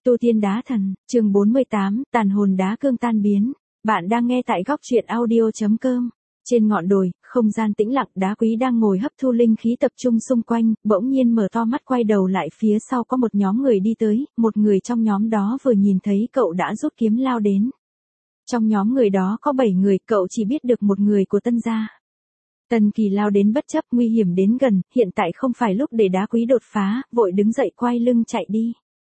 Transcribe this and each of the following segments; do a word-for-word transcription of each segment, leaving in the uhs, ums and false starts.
Tu Tiên Đá Thần, chương bốn mươi tám, tàn hồn đá cương tan biến. Bạn đang nghe tại góc truyện audio chấm com. Trên ngọn đồi, không gian tĩnh lặng, Đá Quý đang ngồi hấp thu linh khí tập trung xung quanh, bỗng nhiên mở to mắt quay đầu lại phía sau có một nhóm người đi tới, một người trong nhóm đó vừa nhìn thấy cậu đã rút kiếm lao đến. Trong nhóm người đó có bảy người, cậu chỉ biết được một người của Tân gia. Tần Kỳ lao đến bất chấp nguy hiểm đến gần, hiện tại không phải lúc để Đá Quý đột phá, vội đứng dậy quay lưng chạy đi.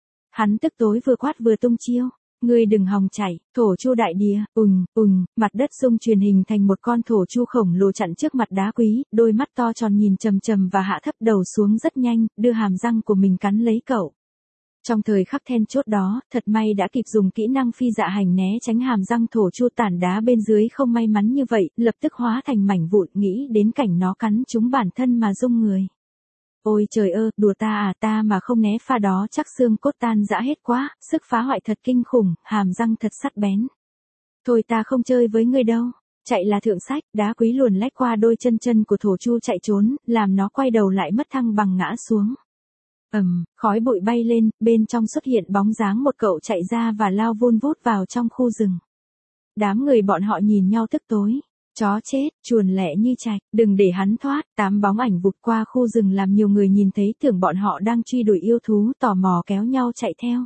Hắn tức tối vừa quát vừa tung chiêu, ngươi đừng hòng chạy, thổ chu đại địa, ùn, ùn, mặt đất rung truyền hình thành một con thổ chu khổng lồ chặn trước mặt Đá Quý, đôi mắt to tròn nhìn trầm trầm và hạ thấp đầu xuống rất nhanh, đưa hàm răng của mình cắn lấy cậu. Trong thời khắc then chốt đó, thật may đã kịp dùng kỹ năng phi dạ hành né tránh hàm răng thổ chu tản đá bên dưới không may mắn như vậy, lập tức hóa thành mảnh vụn, nghĩ đến cảnh nó cắn trúng bản thân mà rung người. Ôi trời ơi, đùa ta à, ta mà không né pha đó chắc xương cốt tan rã hết quá, sức phá hoại thật kinh khủng, hàm răng thật sắc bén. Thôi ta không chơi với ngươi đâu, chạy là thượng sách. Đá Quý luồn lách qua đôi chân chân của thổ chu chạy trốn, làm nó quay đầu lại mất thăng bằng ngã xuống. Ầm, um, khói bụi bay lên, bên trong xuất hiện bóng dáng một cậu chạy ra và lao vun vút vào trong khu rừng. Đám người bọn họ nhìn nhau tức tối. Chó chết, chuồn lẹ như trạch, đừng để hắn thoát. Tám bóng ảnh vụt qua khu rừng làm nhiều người nhìn thấy tưởng bọn họ đang truy đuổi yêu thú, tò mò kéo nhau chạy theo.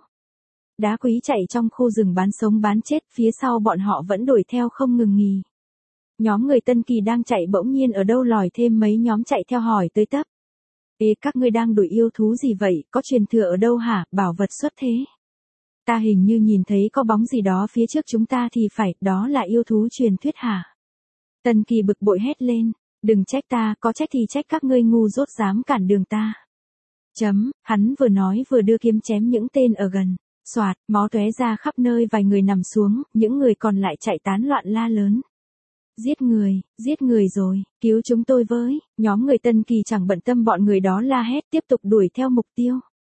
Đá Quý chạy trong khu rừng bán sống bán chết, phía sau bọn họ vẫn đuổi theo không ngừng nghỉ. Nhóm người Tân Kỳ đang chạy bỗng nhiên ở đâu lòi thêm mấy nhóm chạy theo hỏi tới tấp. Ê, các ngươi đang đuổi yêu thú gì vậy, có truyền thừa ở đâu hả, bảo vật xuất thế. Ta hình như nhìn thấy có bóng gì đó phía trước chúng ta thì phải, đó là yêu thú truyền thuyết hả? Tân Kỳ bực bội hét lên, đừng trách ta, có trách thì trách các ngươi ngu dốt dám cản đường ta. Chấm, hắn vừa nói vừa đưa kiếm chém những tên ở gần, xoạt, máu tóe ra khắp nơi, vài người nằm xuống, những người còn lại chạy tán loạn la lớn. Giết người, giết người rồi, cứu chúng tôi với. Nhóm người Tân Kỳ chẳng bận tâm bọn người đó la hét, tiếp tục đuổi theo mục tiêu.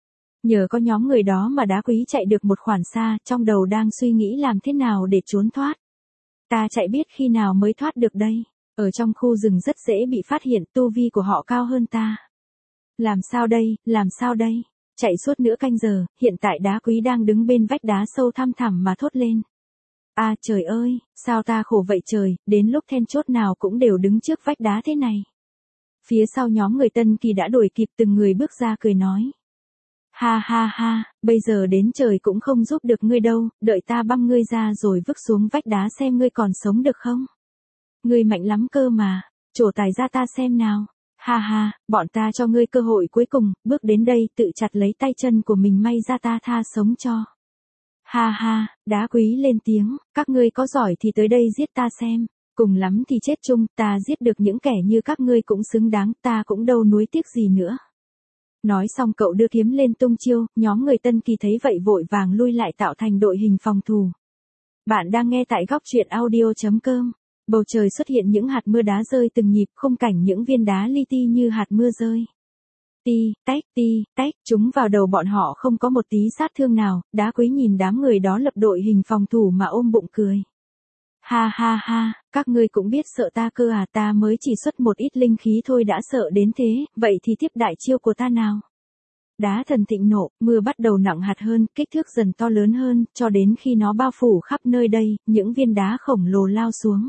Nhờ có nhóm người đó mà Đá Quý chạy được một khoảng xa, trong đầu đang suy nghĩ làm thế nào để trốn thoát. Ta chạy biết khi nào mới thoát được đây, ở trong khu rừng rất dễ bị phát hiện, tu vi của họ cao hơn ta. Làm sao đây, làm sao đây, chạy suốt nửa canh giờ, hiện tại Đá Quý đang đứng bên vách đá sâu thăm thẳm mà thốt lên. À trời ơi, sao ta khổ vậy trời, đến lúc then chốt nào cũng đều đứng trước vách đá thế này. Phía sau nhóm người Tân Kỳ đã đuổi kịp, từng người bước ra cười nói. Ha ha ha, bây giờ đến trời cũng không giúp được ngươi đâu, đợi ta băm ngươi ra rồi vứt xuống vách đá xem ngươi còn sống được không. Ngươi mạnh lắm cơ mà, trổ tài ra ta xem nào. Ha ha, bọn ta cho ngươi cơ hội cuối cùng, bước đến đây tự chặt lấy tay chân của mình may ra ta tha sống cho. Ha ha, Đá Quý lên tiếng, các ngươi có giỏi thì tới đây giết ta xem, cùng lắm thì chết chung, ta giết được những kẻ như các ngươi cũng xứng đáng, ta cũng đâu nuối tiếc gì nữa. Nói xong cậu đưa kiếm lên tung chiêu, nhóm người Tân Kỳ thấy vậy vội vàng lui lại tạo thành đội hình phòng thủ. Bạn đang nghe tại góc truyện audio chấm com. Bầu trời xuất hiện những hạt mưa đá rơi từng nhịp, khung cảnh những viên đá li ti như hạt mưa rơi. Ti, tách, ti, tách, chúng vào đầu bọn họ không có một tí sát thương nào. Đá Quý nhìn đám người đó lập đội hình phòng thủ mà ôm bụng cười. Ha ha ha, các ngươi cũng biết sợ ta cơ à, ta mới chỉ xuất một ít linh khí thôi đã sợ đến thế, vậy thì tiếp đại chiêu của ta nào. Đá Thần thịnh nộ, mưa bắt đầu nặng hạt hơn, kích thước dần to lớn hơn, cho đến khi nó bao phủ khắp nơi đây, những viên đá khổng lồ lao xuống.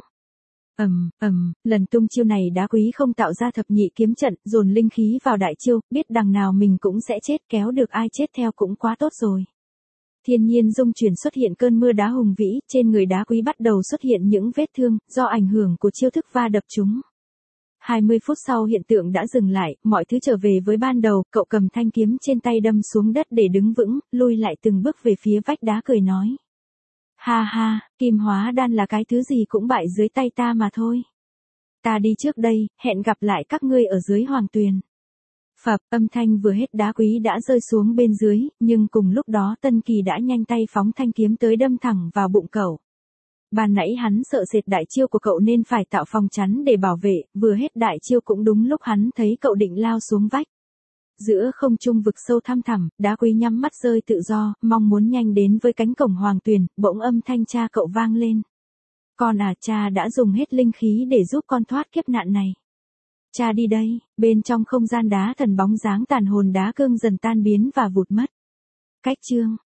Ầm, ầm, lần tung chiêu này Đá Quý không tạo ra thập nhị kiếm trận, dồn linh khí vào đại chiêu, biết đằng nào mình cũng sẽ chết, kéo được ai chết theo cũng quá tốt rồi. Thiên nhiên dung chuyển xuất hiện cơn mưa đá hùng vĩ, trên người Đá Quý bắt đầu xuất hiện những vết thương, do ảnh hưởng của chiêu thức va đập chúng. hai mươi phút sau hiện tượng đã dừng lại, mọi thứ trở về với ban đầu, cậu cầm thanh kiếm trên tay đâm xuống đất để đứng vững, lui lại từng bước về phía vách đá cười nói. Ha ha, kim hóa đan là cái thứ gì cũng bại dưới tay ta mà thôi. Ta đi trước đây, hẹn gặp lại các ngươi ở dưới hoàng tuyền. Phập, âm thanh vừa hết Đá Quý đã rơi xuống bên dưới, nhưng cùng lúc đó Tân Kỳ đã nhanh tay phóng thanh kiếm tới đâm thẳng vào bụng cậu. Ban nãy hắn sợ sệt đại chiêu của cậu nên phải tạo phòng chắn để bảo vệ, vừa hết đại chiêu cũng đúng lúc hắn thấy cậu định lao xuống vách. Giữa không trung vực sâu thăm thẳm, Đá Quý nhắm mắt rơi tự do, mong muốn nhanh đến với cánh cổng hoàng tuyền, bỗng âm thanh cha cậu vang lên. Con à, cha đã dùng hết linh khí để giúp con thoát kiếp nạn này. Cha đi đây, bên trong không gian Đá Thần bóng dáng tàn hồn đá cương dần tan biến và vụt mất. Cách chương